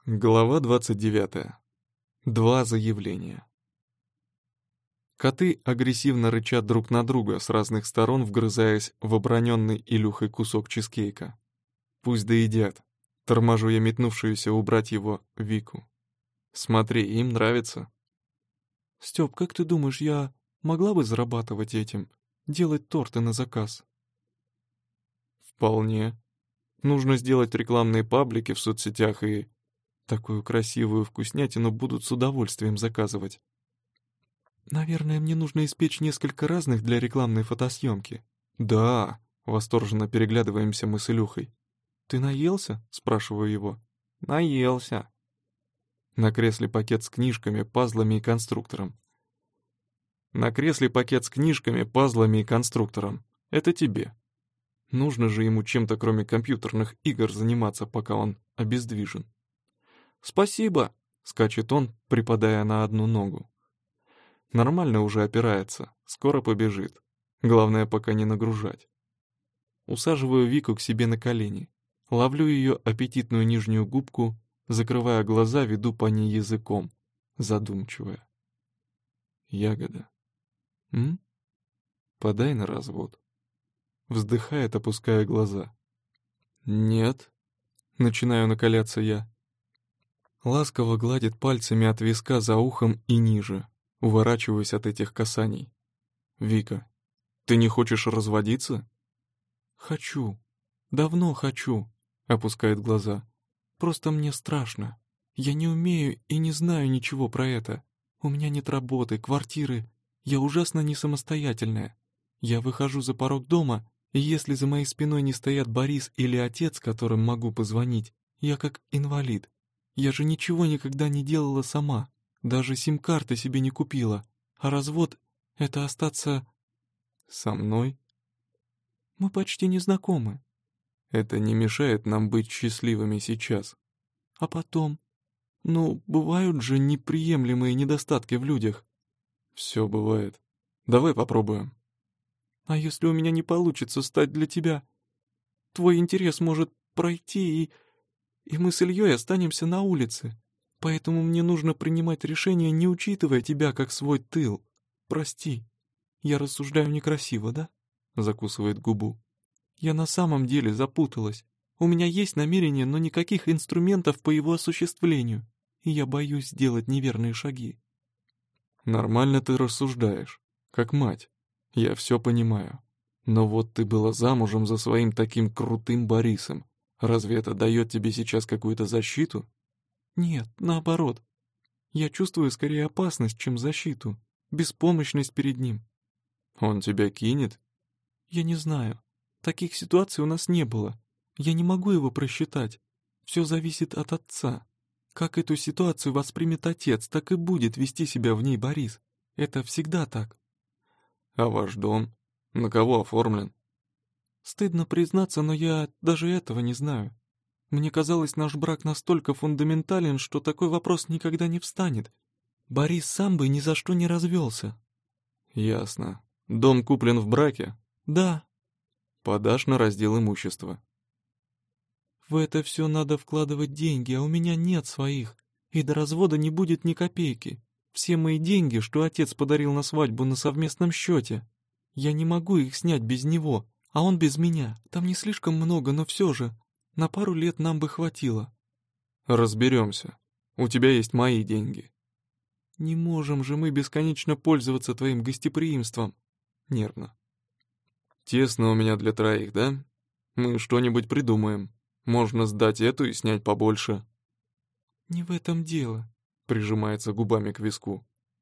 Глава 29. Два заявления. Коты агрессивно рычат друг на друга с разных сторон, вгрызаясь в оброненный Илюхой кусок чизкейка. Пусть доедят. Торможу я метнувшуюся убрать его Вику. Смотри, им нравится. Стёп, как ты думаешь, я могла бы зарабатывать этим? Делать торты на заказ? Вполне. Нужно сделать рекламные паблики в соцсетях и... Такую красивую вкуснятину будут с удовольствием заказывать. Наверное, мне нужно испечь несколько разных для рекламной фотосъемки. Да, восторженно переглядываемся мы с Илюхой. Ты наелся? Спрашиваю его. Наелся. На кресле пакет с книжками, пазлами и конструктором. На кресле пакет с книжками, пазлами и конструктором. Это тебе. Нужно же ему чем-то, кроме компьютерных игр, заниматься, пока он обездвижен. «Спасибо!» — скачет он, припадая на одну ногу. Нормально уже опирается, скоро побежит. Главное, пока не нагружать. Усаживаю Вику к себе на колени. Ловлю ее аппетитную нижнюю губку, закрывая глаза, веду по ней языком, задумчивая. Ягода. Подай на развод. Вздыхает, опуская глаза. Нет. Начинаю накаляться я. Ласково гладит пальцами от виска за ухом и ниже, уворачиваясь от этих касаний. «Вика, ты не хочешь разводиться?» «Хочу. Давно хочу», — опускает глаза. «Просто мне страшно. Я не умею и не знаю ничего про это. У меня нет работы, квартиры. Я ужасно не самостоятельная. Я выхожу за порог дома, и если за моей спиной не стоят Борис или отец, которым могу позвонить, я как инвалид. Я же ничего никогда не делала сама, даже сим-карты себе не купила, а развод — это остаться... со мной? Мы почти не знакомы. Это не мешает нам быть счастливыми сейчас. А потом? Ну, бывают же неприемлемые недостатки в людях. Все бывает. Давай попробуем. А если у меня не получится стать для тебя? Твой интерес может пройти, и мы с Ильей останемся на улице. Поэтому мне нужно принимать решения, не учитывая тебя как свой тыл. Прости. Я рассуждаю некрасиво, да? Закусывает губу. Я на самом деле запуталась. У меня есть намерение, но никаких инструментов по его осуществлению. И я боюсь сделать неверные шаги. Нормально ты рассуждаешь, как мать. Я все понимаю. Но вот ты была замужем за своим таким крутым Борисом. Разве это дает тебе сейчас какую-то защиту? Нет, наоборот. Я чувствую скорее опасность, чем защиту, беспомощность перед ним. Он тебя кинет? Я не знаю. Таких ситуаций у нас не было. Я не могу его просчитать. Все зависит от отца. Как эту ситуацию воспримет отец, так и будет вести себя в ней Борис. Это всегда так. А ваш дом? На кого оформлен? Стыдно признаться, но я даже этого не знаю. Мне казалось, наш брак настолько фундаментален, что такой вопрос никогда не встанет. Борис сам бы ни за что не развелся. Ясно. Дом куплен в браке? Да. Подашь на раздел имущества. В это все надо вкладывать деньги, а у меня нет своих. И до развода не будет ни копейки. Все мои деньги, что отец подарил на свадьбу, на совместном счете. Я не могу их снять без него. А он без меня. Там не слишком много, но все же. На пару лет нам бы хватило. Разберемся. У тебя есть мои деньги. Не можем же мы бесконечно пользоваться твоим гостеприимством. Нервно. Тесно у меня для троих, да? Мы что-нибудь придумаем. Можно сдать эту и снять побольше. Не в этом дело. Прижимается губами к виску.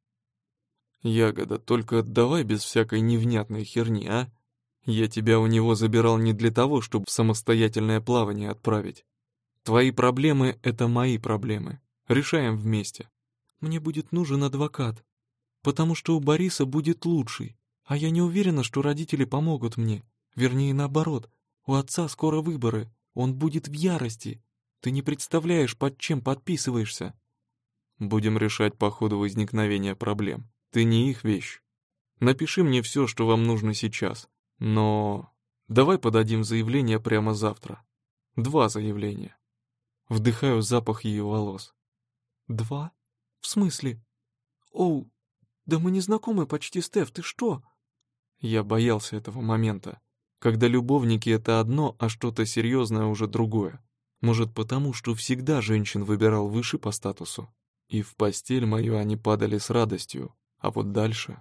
Ягода, только давай без всякой невнятной херни, а? Я тебя у него забирал не для того, чтобы в самостоятельное плавание отправить. Твои проблемы — это мои проблемы. Решаем вместе. Мне будет нужен адвокат, потому что у Бориса будет лучший, а я не уверена, что родители помогут мне. Вернее, наоборот, у отца скоро выборы, он будет в ярости. Ты не представляешь, под чем подписываешься. Будем решать по ходу возникновения проблем. Ты не их вещь. Напиши мне все, что вам нужно сейчас. Но давай подадим заявление прямо завтра. 2 заявления. Вдыхаю запах ее волос. 2? В смысле? Оу, да мы не знакомы почти, Стеф, ты что? Я боялся этого момента, когда любовники — это одно, а что-то серьезное уже другое. Может, потому, что всегда женщин выбирал выше по статусу. И в постель мою они падали с радостью, а вот дальше...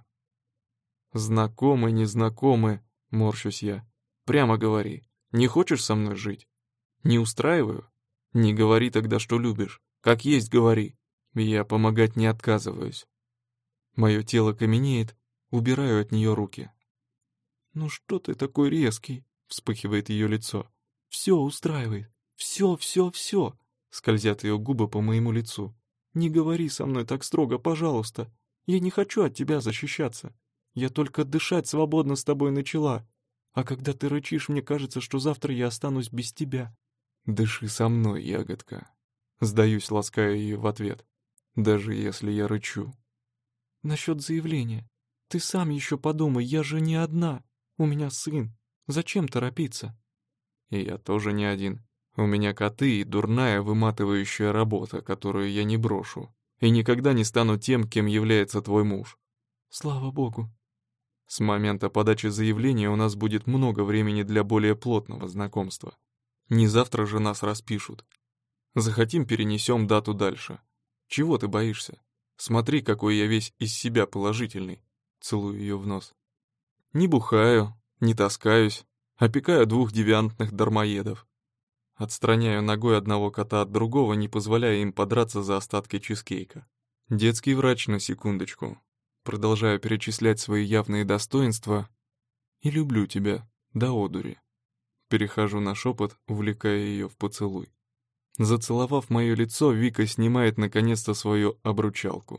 Знакомы, незнакомы, морщусь я. Прямо говори, не хочешь со мной жить? Не устраиваю? Не говори тогда, что любишь. Как есть говори. Я помогать не отказываюсь. Мое тело каменеет, убираю от нее руки. «Ну что ты такой резкий?» — вспыхивает ее лицо. «Все устраивает. Все, все, все!» — скользят ее губы по моему лицу. «Не говори со мной так строго, пожалуйста. Я не хочу от тебя защищаться. Я только дышать свободно с тобой начала. А когда ты рычишь, мне кажется, что завтра я останусь без тебя». «Дыши со мной, ягодка». Сдаюсь, лаская ее в ответ. Даже если я рычу. «Насчет заявления. Ты сам еще подумай, я же не одна. У меня сын. Зачем торопиться?» И я тоже не один. У меня коты и дурная выматывающая работа, которую я не брошу. И никогда не стану тем, кем является твой муж. «Слава богу». С момента подачи заявления у нас будет много времени для более плотного знакомства. Не завтра же нас распишут. Захотим, перенесем дату дальше. Чего ты боишься? Смотри, какой я весь из себя положительный. Целую ее в нос. Не бухаю, не таскаюсь, опекаю 2 девиантных дармоедов. Отстраняю ногой одного кота от другого, не позволяя им подраться за остатки чизкейка. Детский врач на секундочку. Продолжаю перечислять свои явные достоинства. И люблю тебя, до одури. Перехожу на шепот, увлекая ее в поцелуй. Зацеловав мое лицо, Вика снимает наконец-то свою обручалку.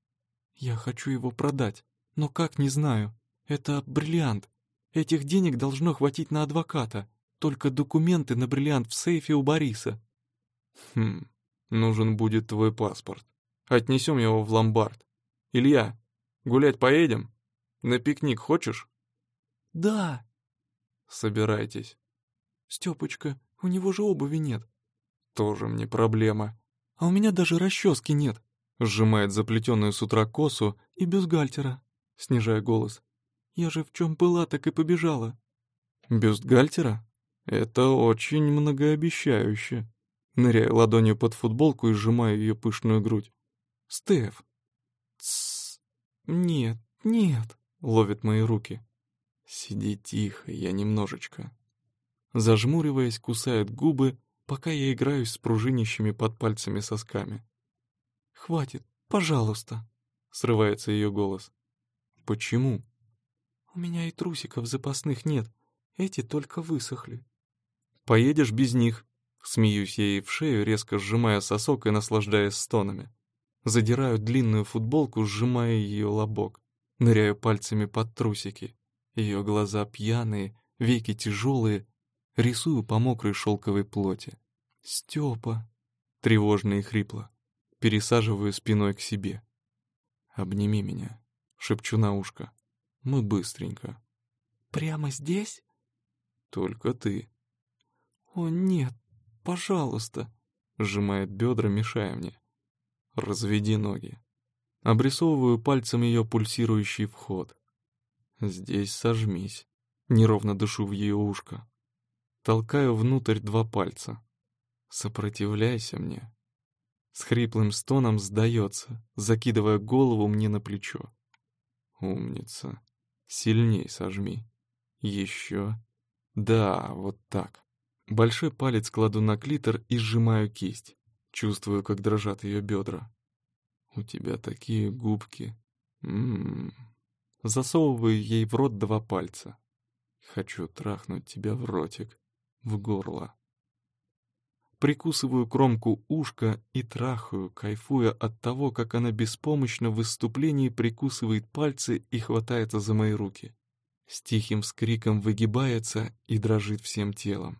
«Я хочу его продать, но как, не знаю. Это бриллиант. Этих денег должно хватить на адвоката. Только документы на бриллиант в сейфе у Бориса». Нужен будет твой паспорт. Отнесем его в ломбард. Илья, гулять поедем? На пикник хочешь? «Да!» Собирайтесь. «Стёпочка, у него же обуви нет». Тоже мне проблема. «А у меня даже расчески нет». Сжимает заплетенную с утра косу, «И бюстгальтера», снижая голос. «Я же в чем была, так и побежала». Бюстгальтера? Это очень многообещающе. Ныряю ладонью под футболку и сжимаю ее пышную грудь. «Стеф!» Тссс. «Нет, нет!» Ловит мои руки. Сиди тихо, я немножечко. Зажмуриваясь, кусает губы, пока я играюсь с пружинящими под пальцами сосками. «Хватит, пожалуйста!» Срывается ее голос. Почему? «У меня и трусиков запасных нет, эти только высохли». Поедешь без них. Смеюсь я ей в шею, резко сжимая сосок и наслаждаясь стонами. Задираю длинную футболку, сжимая ее лобок. Ныряю пальцами под трусики. Ее глаза пьяные, веки тяжелые. Рисую по мокрой шелковой плоти. «Степа!» Тревожно и хрипло. Пересаживаю спиной к себе. «Обними меня», — шепчу на ушко. «Мы быстренько». «Прямо здесь?» «Только ты». «О, нет, пожалуйста!» — сжимает бедра, мешая мне. «Разведи ноги». Обрисовываю пальцем ее пульсирующий вход. «Здесь сожмись». Неровно дышу в ее ушко. Толкаю внутрь 2 пальца. «Сопротивляйся мне». С хриплым стоном сдается, закидывая голову мне на плечо. «Умница. Сильней сожми. Еще. Да, вот так». Большой палец кладу на клитор и сжимаю кисть. Чувствую, как дрожат ее бедра. «У тебя такие губки. Засовываю ей в рот 2 пальца. Хочу трахнуть тебя в ротик, в горло. Прикусываю кромку ушка и трахаю, кайфуя от того, как она беспомощно в выступлении прикусывает пальцы и хватается за мои руки. С тихим скриком выгибается и дрожит всем телом.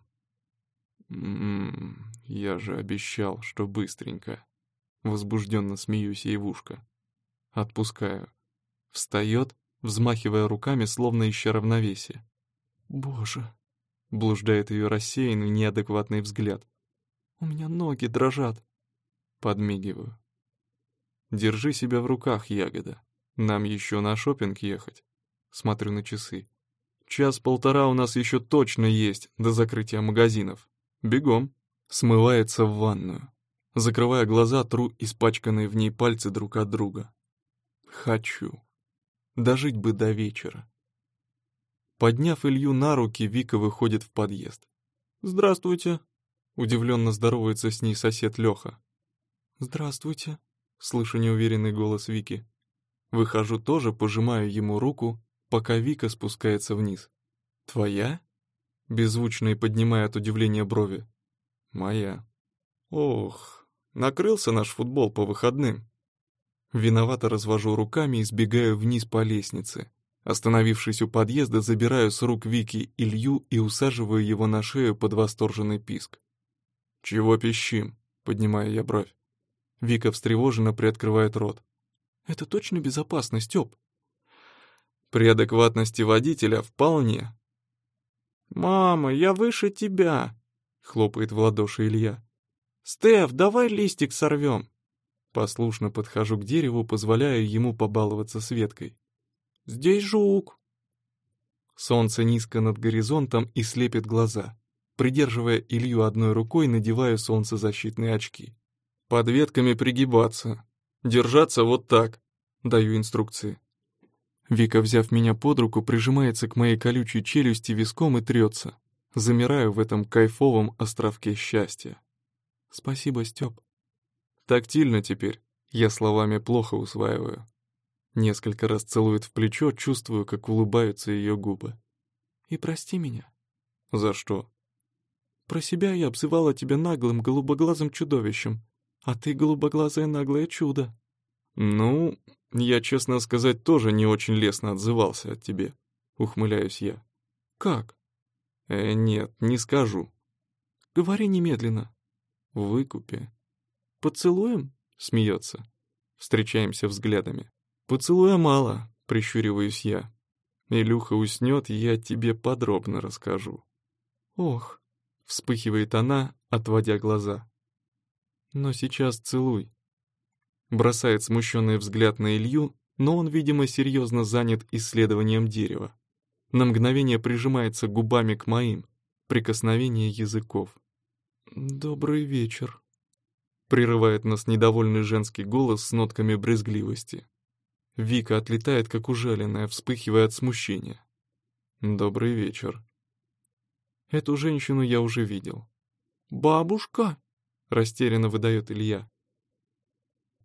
Я же обещал, что быстренько. Возбужденно смеюсь ей в ушко. Отпускаю. Встает, взмахивая руками, словно ища равновесие. «Боже!» — блуждает ее рассеянный, неадекватный взгляд. У меня ноги дрожат. Подмигиваю. Держи себя в руках, ягода. Нам еще на шопинг ехать. Смотрю на часы. Час-полтора у нас еще точно есть до закрытия магазинов. Бегом. Смывается в ванную. Закрывая глаза, тру испачканные в ней пальцы друг от друга. Хочу. Дожить бы до вечера. Подняв Илью на руки, Вика выходит в подъезд. «Здравствуйте!» Удивленно здоровается с ней сосед Леха. «Здравствуйте!» Слышу неуверенный голос Вики. Выхожу тоже, пожимаю ему руку, пока Вика спускается вниз. «Твоя?» Беззвучно и поднимая от удивления брови. «Моя». «Ох, накрылся наш футбол по выходным». Виновато развожу руками и сбегаю вниз по лестнице. Остановившись у подъезда, забираю с рук Вики Илью и усаживаю его на шею под восторженный писк. «Чего пищим?» — поднимаю я бровь. Вика встревоженно приоткрывает рот. «Это точно безопасно, Стёп?» «При адекватности водителя вполне». «Мама, я выше тебя!» — хлопает в ладоши Илья. «Стеф, давай листик сорвем!» Послушно подхожу к дереву, позволяя ему побаловаться с веткой. «Здесь жук!» Солнце низко над горизонтом и слепит глаза. Придерживая Илью одной рукой, надеваю солнцезащитные очки. «Под ветками пригибаться. Держаться вот так», — даю инструкции. Вика, взяв меня под руку, прижимается к моей колючей челюсти виском и трется. Замираю в этом кайфовом островке счастья. «Спасибо, Стёп». Тактильно теперь, я словами плохо усваиваю. Несколько раз целует в плечо, чувствую, как улыбаются ее губы. «И прости меня». «За что?» «Про себя я обзывала тебя наглым, голубоглазым чудовищем, а ты голубоглазое наглое чудо». «Ну, я, честно сказать, тоже не очень лестно отзывался от тебе», — ухмыляюсь я. «Как?» Нет, не скажу». «Говори немедленно». «В выкупе». «Поцелуем?» — смеется. Встречаемся взглядами. «Поцелуя мало», — прищуриваюсь я. «Илюха уснет, я тебе подробно расскажу». «Ох», — вспыхивает она, отводя глаза. «Но сейчас целуй». Бросает смущенный взгляд на Илью, но он, видимо, серьезно занят исследованием дерева. На мгновение прижимается губами к моим, прикосновение языков. «Добрый вечер», — прерывает нас недовольный женский голос с нотками брезгливости. Вика отлетает, как ужаленная, вспыхивая от смущения. «Добрый вечер». Эту женщину я уже видел. «Бабушка?» — растерянно выдает Илья.